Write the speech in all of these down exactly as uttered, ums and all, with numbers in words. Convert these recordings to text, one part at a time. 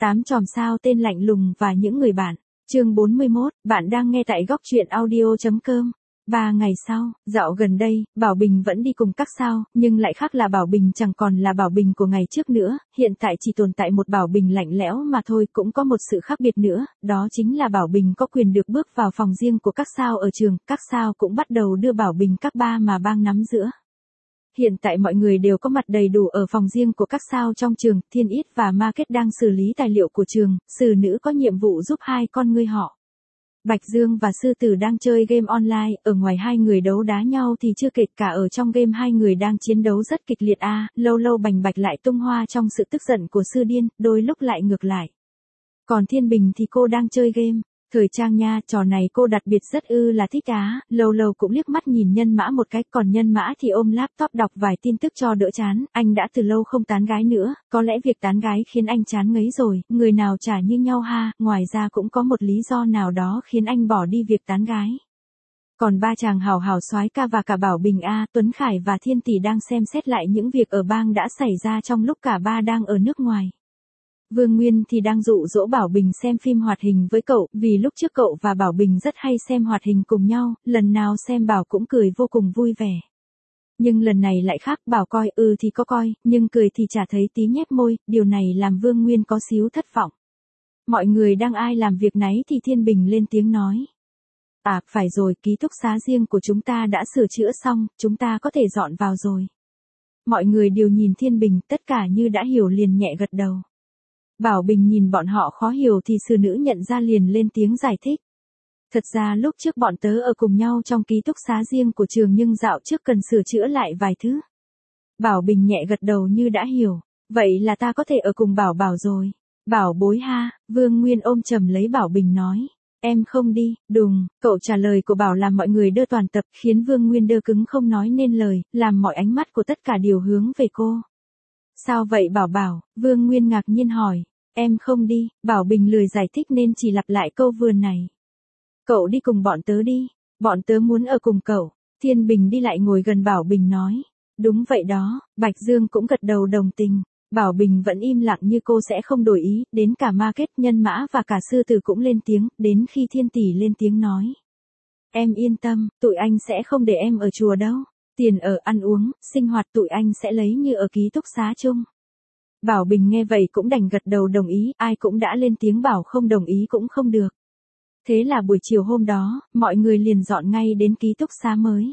Tám chòm sao tên lạnh lùng và những người bạn. Chương bốn mươi mốt, bạn đang nghe tại góc truyện audio chấm com. Ba ngày sau, dạo gần đây, Bảo Bình vẫn đi cùng các sao, nhưng lại khác là Bảo Bình chẳng còn là Bảo Bình của ngày trước nữa, hiện tại chỉ tồn tại một Bảo Bình lạnh lẽo mà thôi. Cũng có một sự khác biệt nữa, đó chính là Bảo Bình có quyền được bước vào phòng riêng của các sao ở trường, các sao cũng bắt đầu đưa Bảo Bình các ba mà bang nắm giữa. Hiện tại mọi người đều có mặt đầy đủ ở phòng riêng của các sao trong trường, Thiên Ít và Market đang xử lý tài liệu của trường, Sử Nữ có nhiệm vụ giúp hai con ngươi họ. Bạch Dương và Sư Tử đang chơi game online, ở ngoài hai người đấu đá nhau thì chưa kể cả ở trong game hai người đang chiến đấu rất kịch liệt a, à, lâu lâu Bành Bạch lại tung hoa trong sự tức giận của Sư Điên, đôi lúc lại ngược lại. Còn Thiên Bình thì cô đang chơi game. Thời trang nha, trò này cô đặc biệt rất ư là thích á, lâu lâu cũng liếc mắt nhìn Nhân Mã một cái, còn Nhân Mã thì ôm laptop đọc vài tin tức cho đỡ chán, anh đã từ lâu không tán gái nữa, có lẽ việc tán gái khiến anh chán ngấy rồi, người nào chả như nhau ha, ngoài ra cũng có một lý do nào đó khiến anh bỏ đi việc tán gái. Còn ba chàng hào hào soái ca và cả Bảo Bình A, Tuấn Khải và Thiên Tỷ đang xem xét lại những việc ở bang đã xảy ra trong lúc cả ba đang ở nước ngoài. Vương Nguyên thì đang dụ dỗ Bảo Bình xem phim hoạt hình với cậu, vì lúc trước cậu và Bảo Bình rất hay xem hoạt hình cùng nhau, lần nào xem Bảo cũng cười vô cùng vui vẻ. Nhưng lần này lại khác, Bảo coi ừ thì có coi, nhưng cười thì chả thấy tí nhếch môi, điều này làm Vương Nguyên có xíu thất vọng. Mọi người đang ai làm việc nấy thì Thiên Bình lên tiếng nói. À, phải rồi, ký túc xá riêng của chúng ta đã sửa chữa xong, chúng ta có thể dọn vào rồi. Mọi người đều nhìn Thiên Bình, tất cả như đã hiểu liền nhẹ gật đầu. Bảo Bình nhìn bọn họ khó hiểu thì Sử Nữ nhận ra liền lên tiếng giải thích. Thật ra lúc trước bọn tớ ở cùng nhau trong ký túc xá riêng của trường nhưng dạo trước cần sửa chữa lại vài thứ. Bảo Bình nhẹ gật đầu như đã hiểu. Vậy là ta có thể ở cùng Bảo Bảo rồi. Bảo bối ha, Vương Nguyên ôm chầm lấy Bảo Bình nói. Em không đi, đùng, cậu trả lời của Bảo làm mọi người đơ toàn tập, khiến Vương Nguyên đơ cứng không nói nên lời, làm mọi ánh mắt của tất cả đều hướng về cô. Sao vậy Bảo Bảo? Vương Nguyên ngạc nhiên hỏi. Em không đi, Bảo Bình lười giải thích nên chỉ lặp lại câu vừa này. Cậu đi cùng bọn tớ đi, bọn tớ muốn ở cùng cậu. Thiên Bình đi lại ngồi gần Bảo Bình nói. Đúng vậy đó, Bạch Dương cũng gật đầu đồng tình. Bảo Bình vẫn im lặng như cô sẽ không đổi ý, đến cả Market, Nhân Mã và cả Sư Tử cũng lên tiếng, đến khi Thiên Tỷ lên tiếng nói. Em yên tâm, tụi anh sẽ không để em ở chùa đâu. Tiền ở ăn uống, sinh hoạt tụi anh sẽ lấy như ở ký túc xá chung. Bảo Bình nghe vậy cũng đành gật đầu đồng ý, ai cũng đã lên tiếng bảo không đồng ý cũng không được. Thế là buổi chiều hôm đó, mọi người liền dọn ngay đến ký túc xá mới.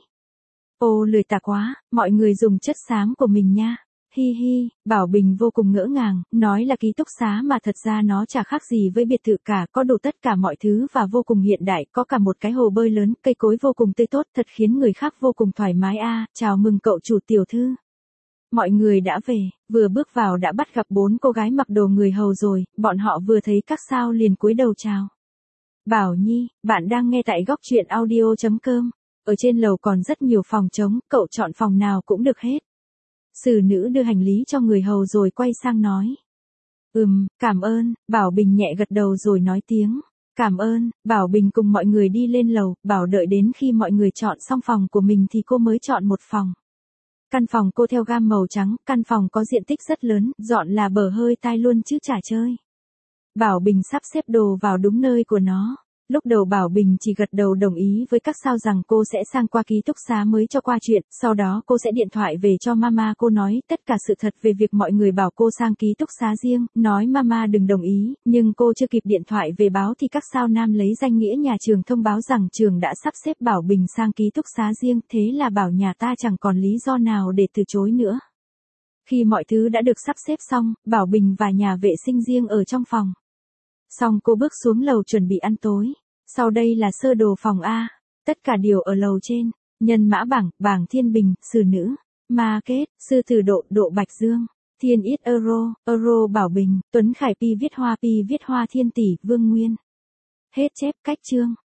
Ô lười tà quá, mọi người dùng chất xám của mình nha. Hi hi, Bảo Bình vô cùng ngỡ ngàng, nói là ký túc xá mà thật ra nó chả khác gì với biệt thự cả, có đủ tất cả mọi thứ và vô cùng hiện đại, có cả một cái hồ bơi lớn, cây cối vô cùng tươi tốt, thật khiến người khác vô cùng thoải mái a. À, chào mừng cậu chủ tiểu thư. Mọi người đã về, vừa bước vào đã bắt gặp bốn cô gái mặc đồ người hầu rồi, bọn họ vừa thấy các sao liền cúi đầu chào. Bảo Nhi, bạn đang nghe tại góc truyện audio chấm com. Ở trên lầu còn rất nhiều phòng trống, cậu chọn phòng nào cũng được hết. Sử Nữ đưa hành lý cho người hầu rồi quay sang nói. Ừm, cảm ơn, Bảo Bình nhẹ gật đầu rồi nói tiếng. Cảm ơn, Bảo Bình cùng mọi người đi lên lầu, Bảo đợi đến khi mọi người chọn xong phòng của mình thì cô mới chọn một phòng. Căn phòng cô theo gam màu trắng, căn phòng có diện tích rất lớn, dọn là bở hơi tai luôn chứ chả chơi. Bảo Bình sắp xếp đồ vào đúng nơi của nó. Lúc đầu Bảo Bình chỉ gật đầu đồng ý với các sao rằng cô sẽ sang qua ký túc xá mới cho qua chuyện, sau đó cô sẽ điện thoại về cho mama cô nói tất cả sự thật về việc mọi người bảo cô sang ký túc xá riêng, nói mama đừng đồng ý, nhưng cô chưa kịp điện thoại về báo thì các sao nam lấy danh nghĩa nhà trường thông báo rằng trường đã sắp xếp Bảo Bình sang ký túc xá riêng, thế là bảo nhà ta chẳng còn lý do nào để từ chối nữa. Khi mọi thứ đã được sắp xếp xong, Bảo Bình và nhà vệ sinh riêng ở trong phòng. Xong cô bước xuống lầu chuẩn bị ăn tối. Sau đây là sơ đồ phòng A. Tất cả đều ở lầu trên. Nhân Mã bảng, bảng Thiên Bình, Sử Nữ. Market, Sư Tử Độ, Độ Bạch Dương. Thiên Ít Euro, Euro Bảo Bình. Tuấn Khải Pi viết hoa Pi viết hoa Thiên Tỷ, Vương Nguyên. Hết chép cách chương.